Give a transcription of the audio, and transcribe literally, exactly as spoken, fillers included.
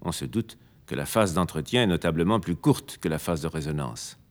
On se doute que la phase d'entretien est notablement plus courte que la phase de résonance.